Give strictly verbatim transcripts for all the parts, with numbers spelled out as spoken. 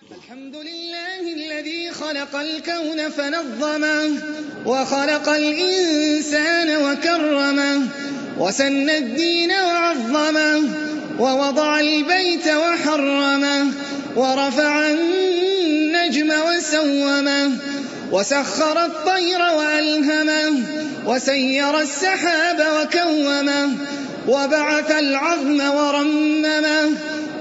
الحمد لله الذي خلق الكون فنظمه وخلق الإنسان وكرمه وسن الدين وعظمه ووضع البيت وحرمه ورفع النجم وسومه وسخر الطير وألهمه وسير السحاب وكومه وبعث العظم ورممه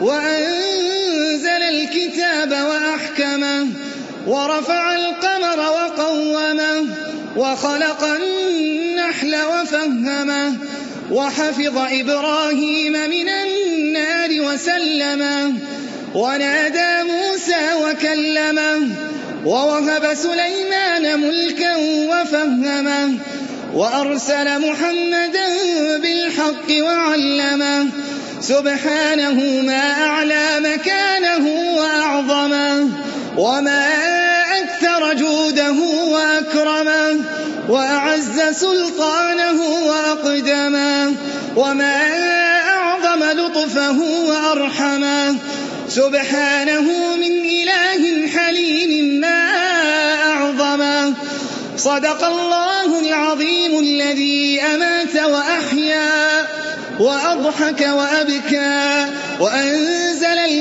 وأنزل الكتاب وأحكمه ورفع القمر وقومه وخلق النحل وفهمه وحفظ إبراهيم من النار وسلمه ونادى موسى وكلمه ووهب سليمان ملكا وفهمه وأرسل محمدا بالحق وعلمه سبحانه ما أعلى مكانه وأعظمه وما أكثر جوده وأكرمه وأعز سلطانه وأقدمه وما أعظم لطفه وأرحمه سبحانه من إله حليم ما أعظمه. صدق الله العظيم الذي أمات وأحيا وأضحك وأبكى وأنزل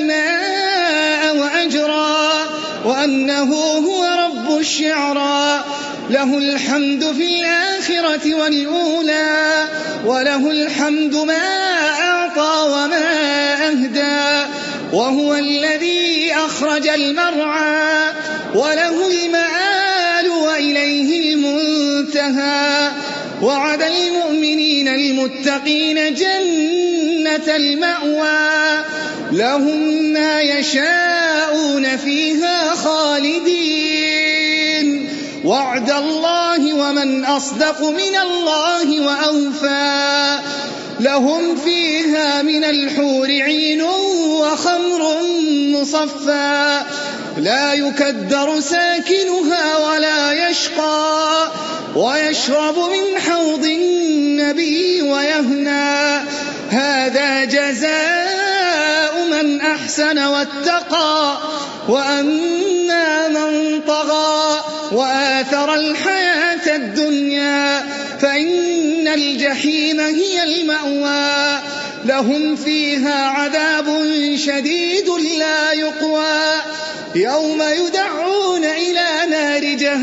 الماء وأجرى وأنه هو رب الشعرى له الحمد في الآخرة والأولى وله الحمد ما أعطى وما أهدى وهو الذي أخرج المرعى وله المآل وإليه المنتهى وعد المؤمنين المتقين جنة المأوى لهم ما يشاءون فيها خالدين وعد الله ومن أصدق من الله وأوفى لهم فيها من الحور عين وخمر مصفى لا يكدر ساكنها ولا يشقى ويشرب من حوض النبي ويهنى هذا جزاء من أحسن واتقى وأما من طغى وآثر الحياة الدنيا فإن الجحيم هي المأوى لهم فيها عذاب شديد لا يقوى يوم يدعون إلى نار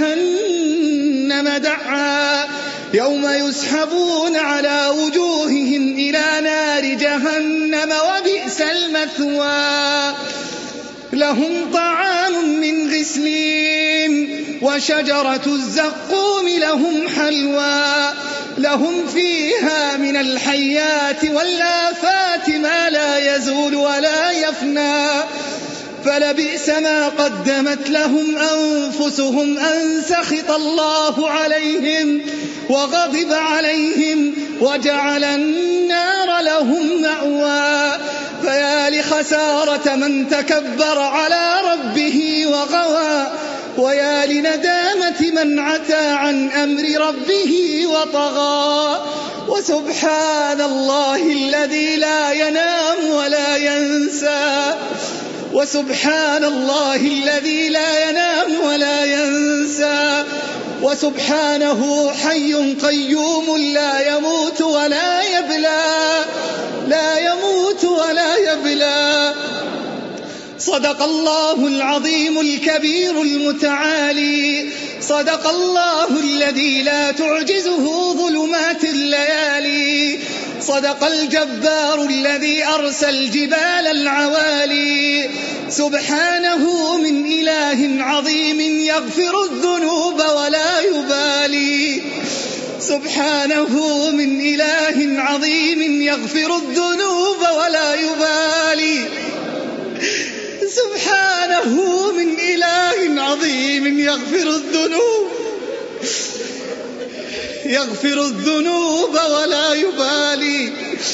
جهنم دعا يوم يسحبون على وجوههم إلى نار جهنم وبئس المثوى لهم طعام من غسلين وشجرة الزقوم لهم حلوى لهم فيها من الحيات والآفات ما لا يزول ولا يفنى فلبئس ما قدمت لهم أنفسهم أن سخط الله عليهم وغضب عليهم وجعل النار لهم مأوى فيا لخسارة من تكبر على ربه وغوى ويا لندامة من عتى عن أمر ربه وطغى وسبحان الله الذي لا ينام ولا ينسى وسبحان الله الذي لا ينام ولا ينسى وسبحانه حي قيوم لا يموت ولا يبلى لا يموت ولا يبلى صدق الله العظيم الكبير المتعالي صدق الله الذي لا تعجزه ظلمات الليالي صدق الجبار الذي أرسى الجبال العوالي سبحانه من إله عظيم يغفر الذنوب ولا يبالي سبحانه من إله عظيم يغفر الذنوب ولا يبالي سبحانه من إله عظيم يغفر الذنوب يغفر الذنوب ولا يبالي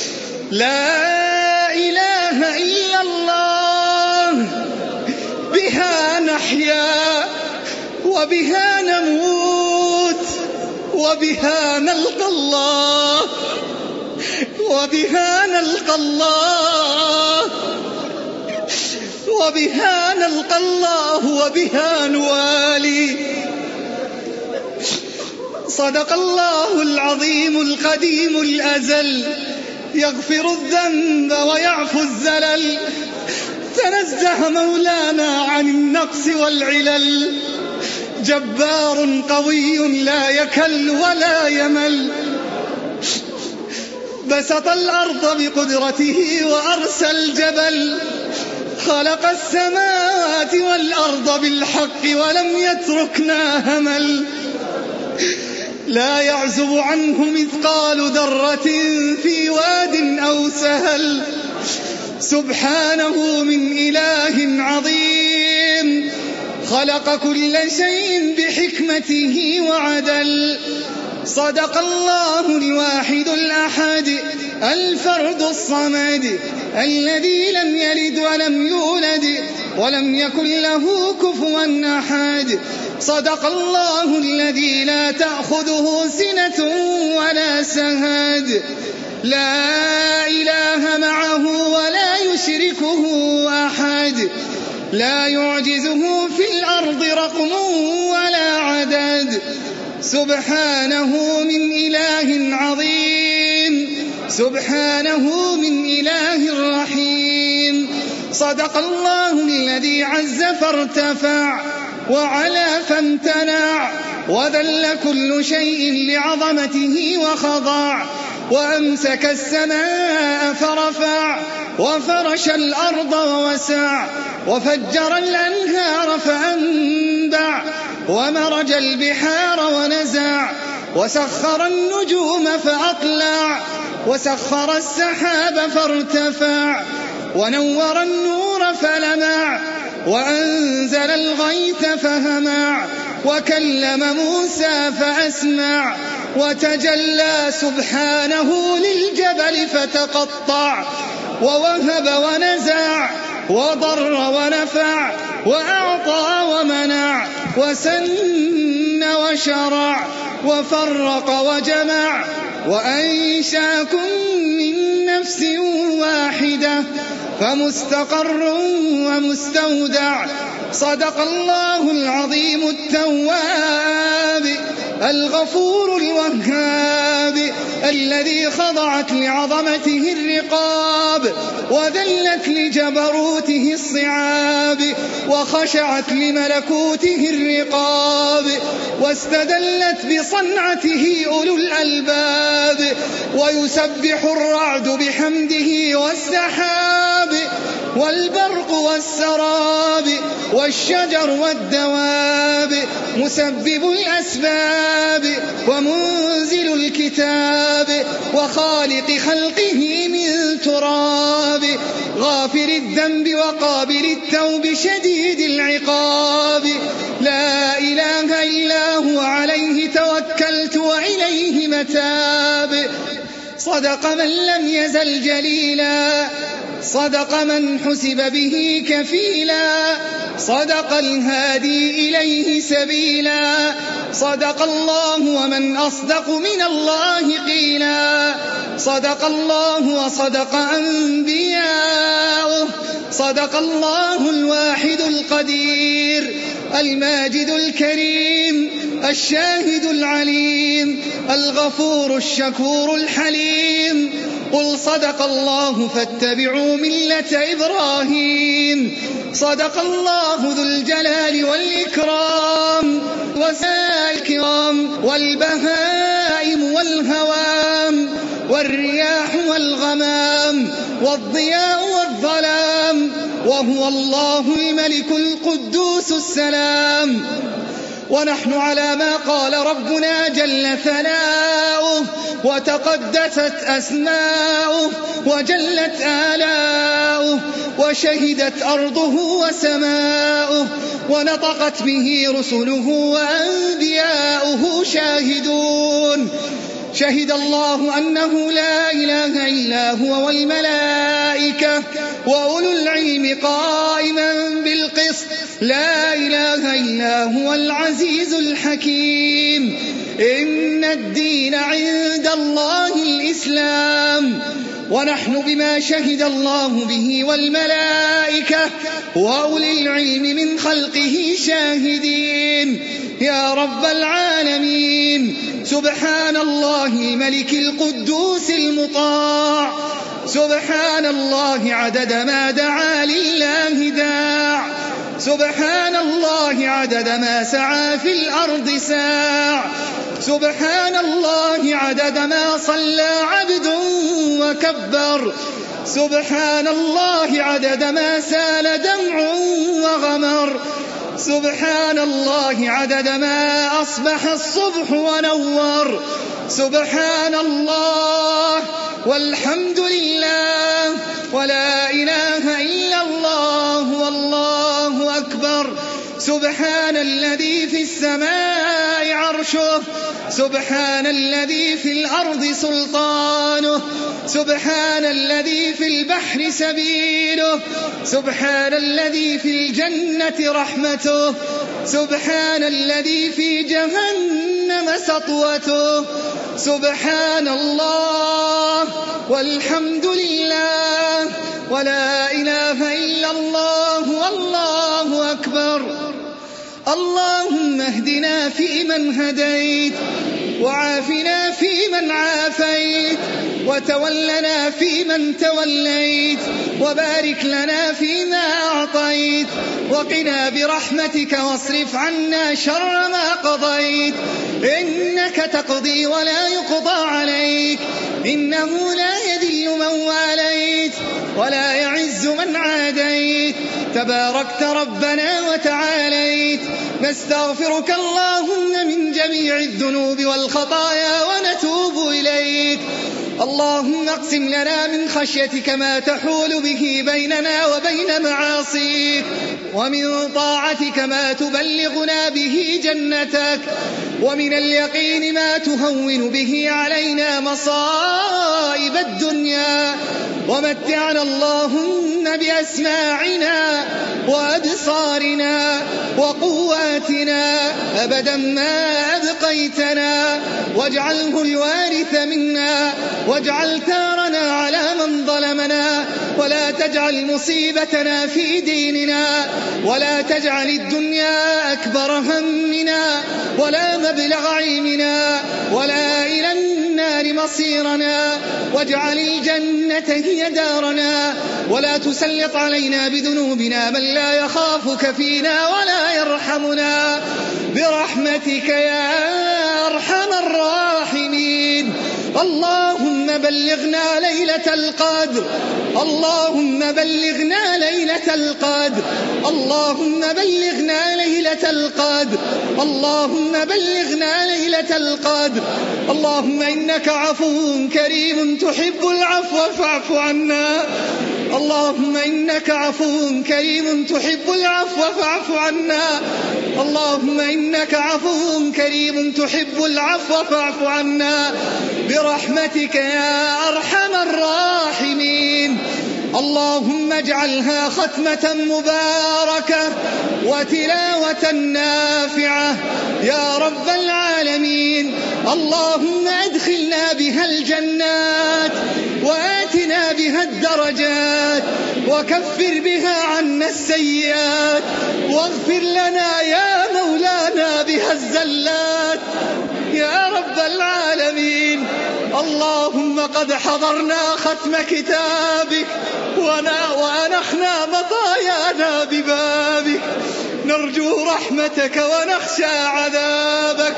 لا إله إلا الله بها نحيا وبها نموت وبها نلقى الله وبها نلقى الله وبها نلقى الله وبها نوالي. صدق الله العظيم القديم الأزل، يغفر الذنب ويعفو الزلل. تنزه مولانا عن النقص والعلل، جبار قوي لا يكل ولا يمل. بسط الأرض بقدرته وأرسى الجبل، خلق السماوات والأرض بالحق ولم يتركنا همل. لا يعزب عنه مثقال ذرة في واد أو سهل، سبحانه من إله عظيم، خلق كل شيء بحكمته وعدل. صدق الله الواحد الأحد الفرد الصمد، الذي لم يلد ولم يولد ولم يكن له كفوا أحد. صدق الله الذي لا تأخذه سنة ولا سهد، لا إله معه ولا يشركه أحد، لا يعجزه في الأرض رقم ولا عدد. سبحانه من إله عظيم، سبحانه من إله رحيم. صدق الله الذي عز فارتفع وعلا فامتنع، وذل كل شيء لعظمته وخضع، وأمسك السماء فرفع، وفرش الأرض ووسع، وفجر الأنهار فأنبع، ومرج البحار ونزع، وسخر النجوم فأطلع، وسخر السحاب فارتفع، ونور النور فلمع، وأنزل الغيث فهمع، وكلم موسى فأسمع، وتجلى سبحانه للجبل فتقطع، ووهب ونزع، وضر ونفع، وأعطى ومنع، وسن وشرع، وفرق وجمع، وأنشاكم من نفس واحدة فمستقر ومستودع. صدق الله العظيم التواب الغفور الوهاب، الذي خضعت لعظمته الرقاب، وذلت لجبروته الصعاب، وخشعت لملكوته الرقاب، واستدلت بصنعته أولو الألباب. ويسبح الرعد بحمده والسحاب، والبرق والسراب، والشجر والدواب، مسبب الأسباب، ومنزل الكتاب، وخالق خلقه من تراب، غافر الذنب وقابل التوب شديد العقاب. لا إله إلا هو عليه توكلت وإليه متاب. صدق من لم يزل جليلا، صدق من حسب به كفيلا، صدق الهادي إليه سبيلا. صدق الله ومن أصدق من الله قيلا، صدق الله وصدق أنبياؤه. صدق الله الواحد القدير الماجد الكريم الشاهد العليم الغفور الشكور الحليم. قل صدق الله فاتبعوا ملة إبراهيم. صدق الله ذو الجلال والإكرام والسائكرام والبهائم والهوام والرياح والغمام والضياء والظلام، وهو الله الملك القدوس السلام. ونحن على ما قال ربنا جل ثناؤه وتقدست أسماؤه وجلت آلاؤه، وشهدت أرضه وسماؤه، ونطقت به رسله وأنبياؤه شاهدون. شهد الله أنه لا إله إلا هو والملائكة وأولو العلم قائما بالقسط. لا إله إلا هو العزيز الحكيم. إن الدين عند الله الإسلام، ونحن بما شهد الله به والملائكة وأولي العلم من خلقه شاهدين. يا رب العالمين، سبحان الله ملك القدوس المطاع، سبحان الله عدد ما دعا لله داع، سبحان الله عدد ما سعى في الأرض ساع، سبحان الله عدد ما صلى عبد وكبر، سبحان الله عدد ما سال دمع وغمر، سبحان الله عدد ما أصبح الصبح ونور، سبحان الله والحمد لله ولا إله إلا الله والله أكبر. سبحان الذي في السماء عرشه، سبحان الذي في الأرض سلطانه، سبحان الذي في البحر سبيله، سبحان الذي في الجنة رحمته، سبحان الذي في جهنم سطوته، سبحان الله والحمد لله ولا إله إلا الله والله أكبر. اللهم اهدنا فيمن هديت، وعافنا فيمن عافيت، وتولنا فيمن توليت، وبارك لنا فيما أعطيت، وقنا برحمتك واصرف عنا شر ما قضيت. إنك تقضي ولا يقضى عليك، إنه لا يذل من واليت ولا يعز من عاديت، تباركت ربنا وتعاليت. نستغفرك اللهم من جميع الذنوب والخطايا ونتوب إليك. اللهم اقسم لنا من خشيتك ما تحول به بيننا وبين معاصيك، ومن طاعتك ما تبلغنا به جنتك، ومن اليقين ما تهون به علينا مصائب الدنيا. ومتعنا اللهم بأسماعنا وأبصارنا وقواتنا أبدا ما أبقيتنا، واجعله الوارث منا، واجعل ثارنا على من ظلمنا، ولا تجعل مصيبتنا في ديننا، ولا تجعل الدنيا أكبر همنا ولا مبلغ علمنا ولا إلى النار مصيرنا، واجعل الجنة هي دارنا، ولا تسلط علينا بذنوبنا من لا يخافك فينا ولا يرحمنا، برحمتك يا أرحم الراحمين. اللهم بلغنا ليلة القدر، اللهم بلغنا ليلة القدر، اللهم بلغنا ليلة القدر، اللهم بلغنا ليلة القدر. اللهم إنك عفو كريم تحب العفو فاعف عنا، اللهم إنك عفو كريم تحب العفو فاعف عنا، اللهم إنك عفو كريم تحب العفو فاعف عنا، برحمتك يا أرحم الراحمين. اللهم اجعلها ختمة مباركة وتلاوة نافعة يا رب العالمين. اللهم أدخلنا بها الجنات، وآتنا بها الدرجات، وكفر بها عنا السيئات، واغفر لنا يا مولانا بها الزلات يا رب العالمين. اللهم قد حضرنا ختم كتابك وأنخنا مطايانا ببابك، نرجو رحمتك ونخشى عذابك.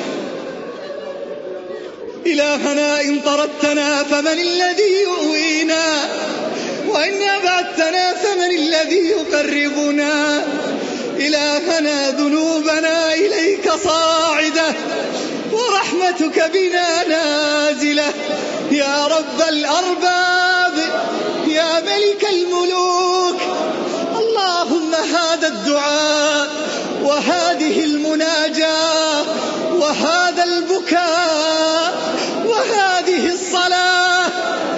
إلهنا إن طردتنا فمن الذي يؤوينا، وإن أبعدتنا فمن الذي يقربنا. إلهنا ذنوبنا إليك صاعدة، ورحمتك بنا نازلة يا رب الأرباب يا ملك الملوك. اللهم هذا الدعاء وهذه المناجاة وهذا البكاء وهذه الصلاة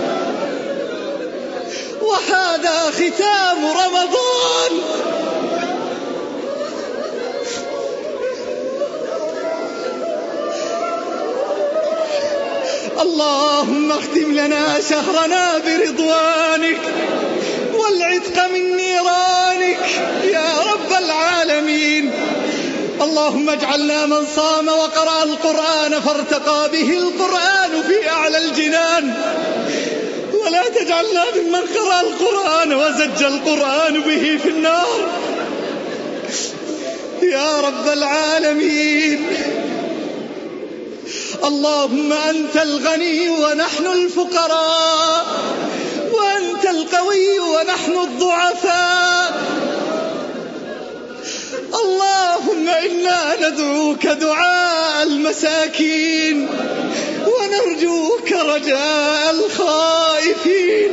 وهذا ختام رمضان، اللهم اختم لنا شهرنا برضوانك والعتق من نيرانك يا رب العالمين. اللهم اجعلنا من صام وقرأ القرآن فارتقى به القرآن في أعلى الجنان، ولا تجعلنا ممن قرأ القرآن وزج القرآن به في النار يا رب العالمين. اللهم أنت الغني ونحن الفقراء، وأنت القوي ونحن الضعفاء. اللهم إنا ندعوك دعاء المساكين ونرجوك رجاء الخائفين،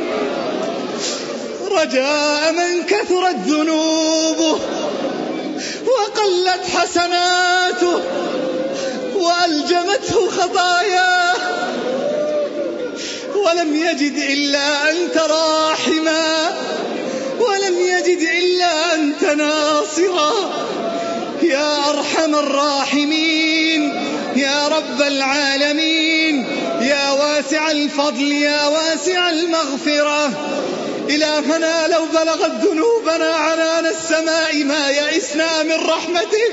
رجاء من كثرت ذنوبه وقلت حسناته وألجمته خطاياه ولم يجد إلا أنت راحما، ولم يجد إلا أنت ناصرا يا أرحم الراحمين يا رب العالمين، يا واسع الفضل يا واسع المغفرة. إلهنا لو بلغت ذنوبنا عنان السماء ما يئسنا من رحمتك.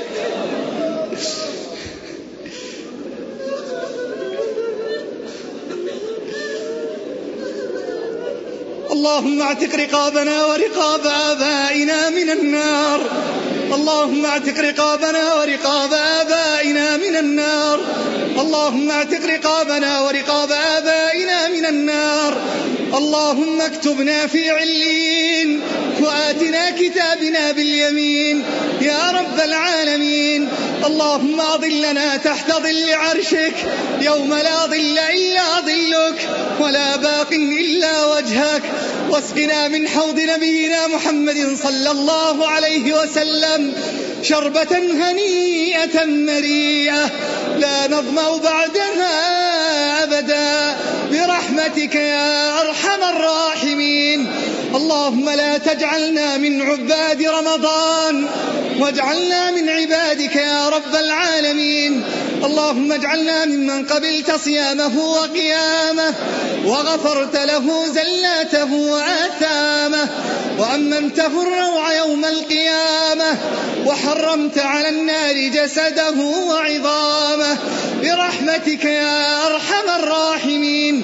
اللهم اعتق رقابنا ورقاب آبائنا من النار، اللهم اعتق رقابنا ورقاب آبائنا من النار، اللهم اعتق رقابنا ورقاب آبائنا من النار. اللهم اكتبنا في علين وآتنا كتابنا باليمين يا رب العالمين. اللهم أظلنا تحت ظل عرشك يوم لا ظل إلا ظلك ولا باق إلا وجهك، واسقنا من حوض نبينا محمد صلى الله عليه وسلم شربة هنيئة مريئة لا نظمأ بعدها أبدا برحمتك يا أرحم الراحمين. اللهم لا تجعلنا من عباد رمضان واجعلنا من عبادك يا رب العالمين. اللهم اجعلنا ممن قبلت صيامه وقيامه وغفرت له زلاته وآثامه وأممته الروع يوم القيامة وحرمت على النار جسده وعظامه برحمتك يا أرحم الراحمين.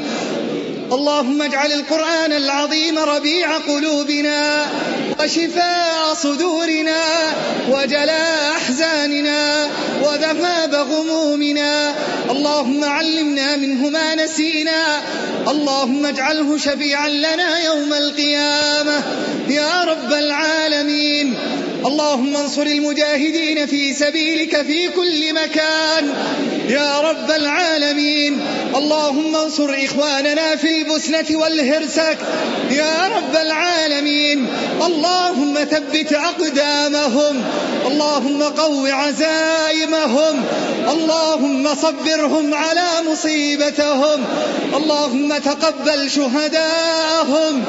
اللهم اجعل القرآن العظيم ربيع قلوبنا وشفاء صدورنا وجلاء أحزاننا وذهاب غمومنا. اللهم علمنا منه ما نسينا، اللهم اجعله شفيعا لنا يوم القيامة يا رب العالمين. اللهم انصر المجاهدين في سبيلك في كل مكان يا رب العالمين. اللهم انصر إخواننا في البسنة والهرسك يا رب العالمين. اللهم ثبت أقدامهم، اللهم قو عزائمهم، اللهم صبرهم على مصيبتهم، اللهم تقبل شهداءهم.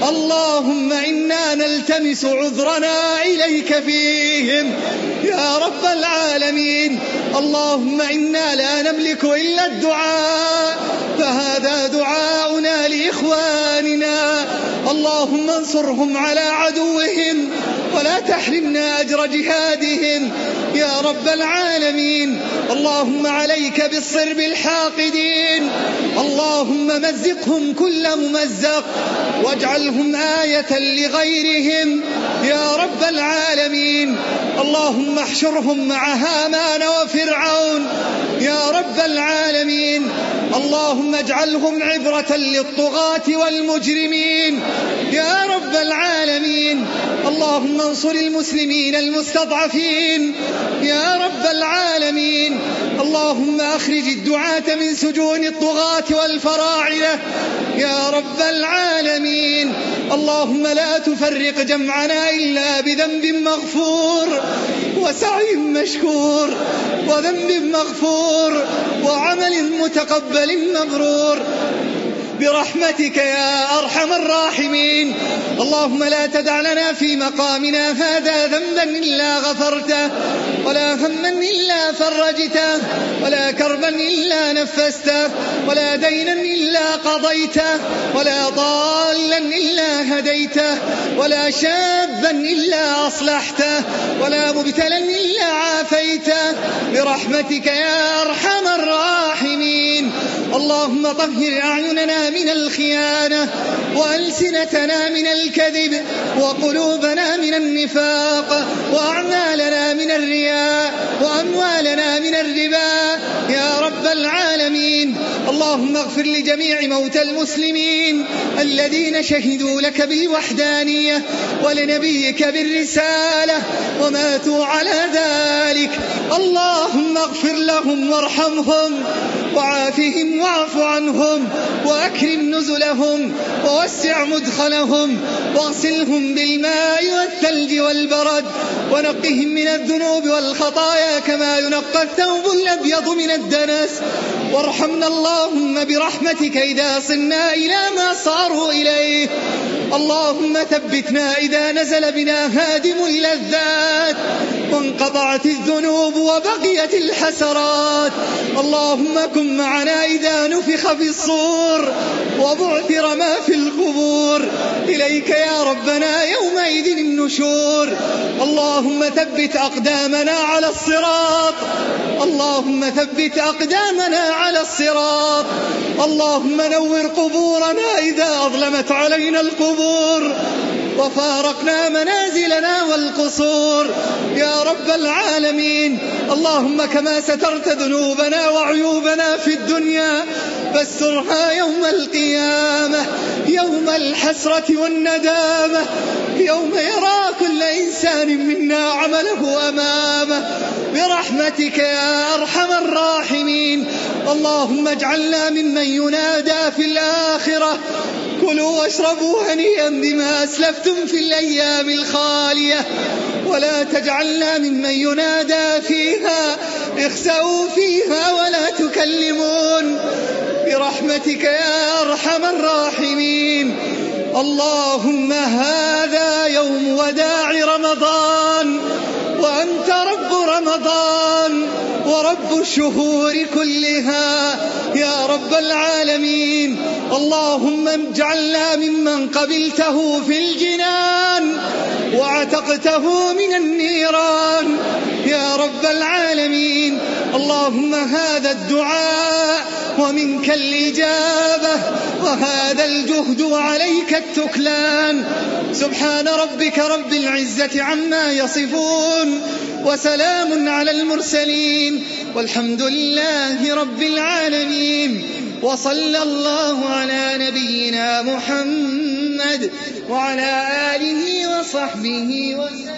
اللهم إنا نلتمس عذرنا إليك فيهم يا رب العالمين. اللهم إنا لا نملك إلا الدعاء، فهذا دعاؤنا لإخواننا. اللهم انصرهم على عدوهم ولا تحرمنا أجر جهادهم يا رب العالمين. اللهم عليك بالصرب الحاقدين، اللهم مزقهم كل ممزق واجعلهم آية لغيرهم يا رب العالمين. اللهم احشرهم مع هامان وفرعون يا رب العالمين. اللهم اجعلهم عبرة للطغاة والمجرمين يا رب العالمين. اللهم انصر المسلمين المستضعفين يا رب العالمين. اللهم أخرج الدعاة من سجون الطغاة والفراعنة يا رب العالمين. اللهم لا تفرق جمعنا إلا بذنب مغفور وسعي مشكور وذنب مغفور وعمل متقبل مبرور. برحمتك يا أرحم الراحمين. اللهم لا تدع لنا في مقامنا هذا ذنبا إلا غفرته، ولا هما إلا فرجته، ولا كربا إلا نفسته، ولا دينا إلا قضيته، ولا ضالا إلا هديته، ولا شابا إلا أصلحته، ولا مبتلا إلا عافيته برحمتك يا أرحم الراحمين. اللهم طهر أعيننا من الخيانة، وألسنتنا من الكذب، وقلوبنا من النفاق، وأعمالنا من الرياء، وأموالنا من الربا يا رب العالمين. اللهم اغفر لجميع موتى المسلمين الذين شهدوا لك بالوحدانية ولنبيك بالرسالة وماتوا على ذلك. اللهم اغفر لهم وارحمهم وعافهم واعف عنهم وأكرم نزلهم ووسع مدخلهم واغسلهم بالماء والثلج والبرد ونقهم من الذنوب والخطايا كما ينقى الثوب الأبيض من الدنس. وارحمنا اللهم برحمتك إذا صرنا إلى ما صاروا إليه. اللهم ثبتنا إذا نزل بنا هادم اللذات وانقطعت الذنوب وبقيت الحسرات. اللهم كن معنا إذا نفخ في الصور وبعثر ما في القبور. إليك يا ربنا يومئذ النشور. اللهم ثبت أقدامنا على الصراط. اللهم ثبت أقدامنا على الصراط. اللهم نور قبورنا إذا أظلمت علينا القبور وفارقنا منازلنا والقصور يا رب العالمين. اللهم كما سترت ذنوبنا وعيوبنا في الدنيا فاسترها يوم القيامة، يوم الحسرة والندامة، يوم يرى كل إنسان منا عمله أمامه برحمتك يا أرحم الراحمين. اللهم اجعلنا ممن ينادى في الآخرة كلوا واشربوا هنيئا بما أسلفتم في الأيام الخالية، ولا تجعلنا ممن ينادى فيها اخسأوا فيها ولا تكلمون برحمتك يا أرحم الراحمين. اللهم هذا يوم وداع رمضان وأنت رب رمضان ورب الشهور كلها يا رب العالمين. اللهم اجعلنا ممن قبلته في الجنان وعتقته من النيران يا رب العالمين. اللهم هذا الدعاء ومنك الإجابة وهذا الجهد وعليك التكلان. سبحان ربك رب العزة عما يصفون وسلام على المرسلين والحمد لله رب العالمين. وصلى الله على نبينا محمد وعلى آله وصحبه وسلم.